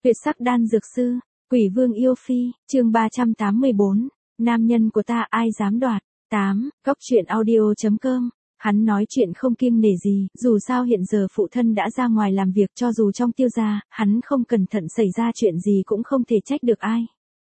Tuyệt sắc đan dược sư, Quỷ Vương yêu phi, chương 384, nam nhân của ta ai dám đoạt. 8. Góc truyện audio.com. Hắn nói chuyện không kiêng nể gì, dù sao hiện giờ phụ thân đã ra ngoài làm việc, cho dù trong Tiêu gia, hắn không cẩn thận xảy ra chuyện gì cũng không thể trách được ai.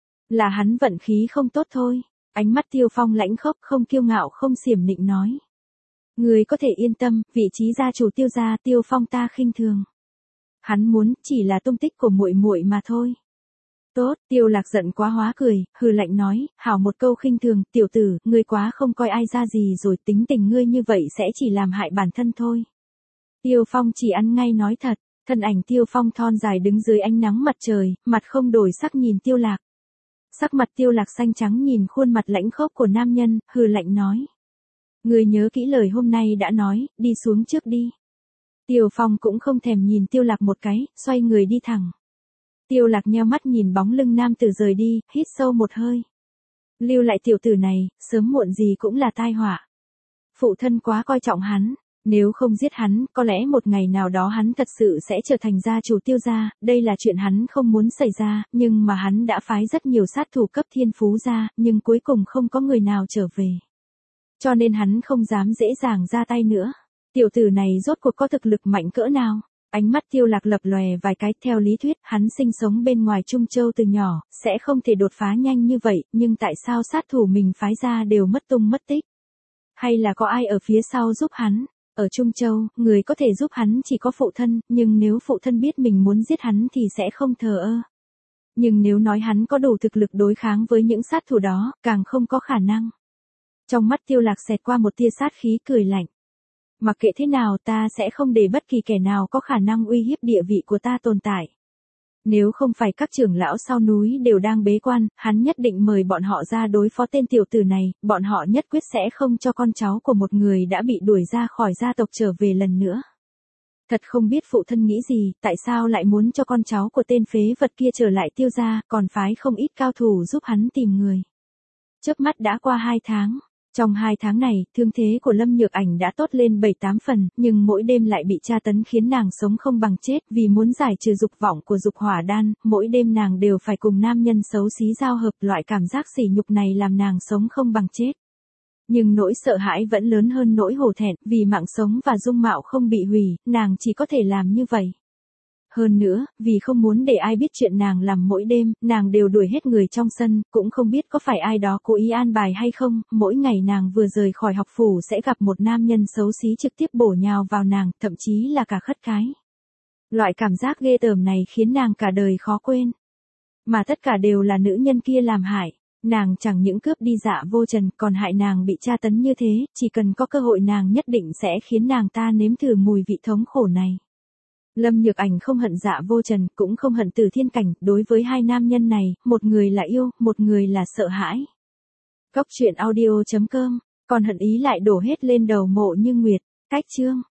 Là hắn vận khí không tốt thôi. Ánh mắt Tiêu Phong lãnh khốc, không kiêu ngạo không xiểm nịnh nói. Người có thể yên tâm, vị trí gia chủ Tiêu gia, Tiêu Phong ta khinh thường. Hắn muốn chỉ là tung tích của muội muội mà thôi. Tốt, Tiêu Lạc giận quá hóa cười, hừ lạnh nói, hảo một câu khinh thường, tiểu tử, ngươi quá không coi ai ra gì rồi, tính tình ngươi như vậy sẽ chỉ làm hại bản thân thôi. Tiêu Phong chỉ ăn ngay nói thật, thân ảnh Tiêu Phong thon dài đứng dưới ánh nắng mặt trời, mặt không đổi sắc nhìn Tiêu Lạc. Sắc mặt Tiêu Lạc xanh trắng nhìn khuôn mặt lãnh khốc của nam nhân, hừ lạnh nói. Ngươi nhớ kỹ lời hôm nay đã nói, đi xuống trước đi. Tiêu Phong cũng không thèm nhìn Tiêu Lạc một cái, xoay người đi thẳng. Tiêu Lạc nheo mắt nhìn bóng lưng nam tử rời đi, hít sâu một hơi. Lưu lại tiểu tử này, sớm muộn gì cũng là tai họa. Phụ thân quá coi trọng hắn, nếu không giết hắn, có lẽ một ngày nào đó hắn thật sự sẽ trở thành gia chủ Tiêu gia, đây là chuyện hắn không muốn xảy ra, nhưng mà hắn đã phái rất nhiều sát thủ cấp thiên phú ra, nhưng cuối cùng không có người nào trở về. Cho nên hắn không dám dễ dàng ra tay nữa. Tiểu tử này rốt cuộc có thực lực mạnh cỡ nào? Ánh mắt Tiêu Lạc lập lòe vài cái, theo lý thuyết, hắn sinh sống bên ngoài Trung Châu từ nhỏ, sẽ không thể đột phá nhanh như vậy, nhưng tại sao sát thủ mình phái ra đều mất tung mất tích? Hay là có ai ở phía sau giúp hắn? Ở Trung Châu, người có thể giúp hắn chỉ có phụ thân, nhưng nếu phụ thân biết mình muốn giết hắn thì sẽ không thờ ơ. Nhưng nếu nói hắn có đủ thực lực đối kháng với những sát thủ đó, càng không có khả năng. Trong mắt Tiêu Lạc xẹt qua một tia sát khí cười lạnh. Mặc kệ thế nào ta sẽ không để bất kỳ kẻ nào có khả năng uy hiếp địa vị của ta tồn tại. Nếu không phải các trưởng lão sau núi đều đang bế quan, hắn nhất định mời bọn họ ra đối phó tên tiểu tử này, bọn họ nhất quyết sẽ không cho con cháu của một người đã bị đuổi ra khỏi gia tộc trở về lần nữa. Thật không biết phụ thân nghĩ gì, tại sao lại muốn cho con cháu của tên phế vật kia trở lại Tiêu gia, còn phái không ít cao thủ giúp hắn tìm người. Chớp mắt đã qua 2 tháng. Trong 2 tháng này, thương thế của Lâm Nhược Ảnh đã tốt lên 7-8 phần, nhưng mỗi đêm lại bị tra tấn khiến nàng sống không bằng chết, vì muốn giải trừ dục vọng của dục hỏa đan, mỗi đêm nàng đều phải cùng nam nhân xấu xí giao hợp, loại cảm giác sỉ nhục này làm nàng sống không bằng chết. Nhưng nỗi sợ hãi vẫn lớn hơn nỗi hổ thẹn, vì mạng sống và dung mạo không bị hủy, nàng chỉ có thể làm như vậy. Hơn nữa, vì không muốn để ai biết chuyện nàng làm mỗi đêm, nàng đều đuổi hết người trong sân, cũng không biết có phải ai đó cố ý an bài hay không, mỗi ngày nàng vừa rời khỏi học phủ sẽ gặp một nam nhân xấu xí trực tiếp bổ nhào vào nàng, thậm chí là cả khất cái. Loại cảm giác ghê tởm này khiến nàng cả đời khó quên. Mà tất cả đều là nữ nhân kia làm hại. Nàng chẳng những cướp đi Dạ Vô Trần, còn hại nàng bị tra tấn như thế, chỉ cần có cơ hội nàng nhất định sẽ khiến nàng ta nếm thử mùi vị thống khổ này. Lâm Nhược Ảnh không hận Dạ Vô Trần, cũng không hận Từ Thiên Cảnh, đối với hai nam nhân này, một người là yêu, một người là sợ hãi. Góc truyện audio.com, còn hận ý lại đổ hết lên đầu Mộ Như Nguyệt. Cách chương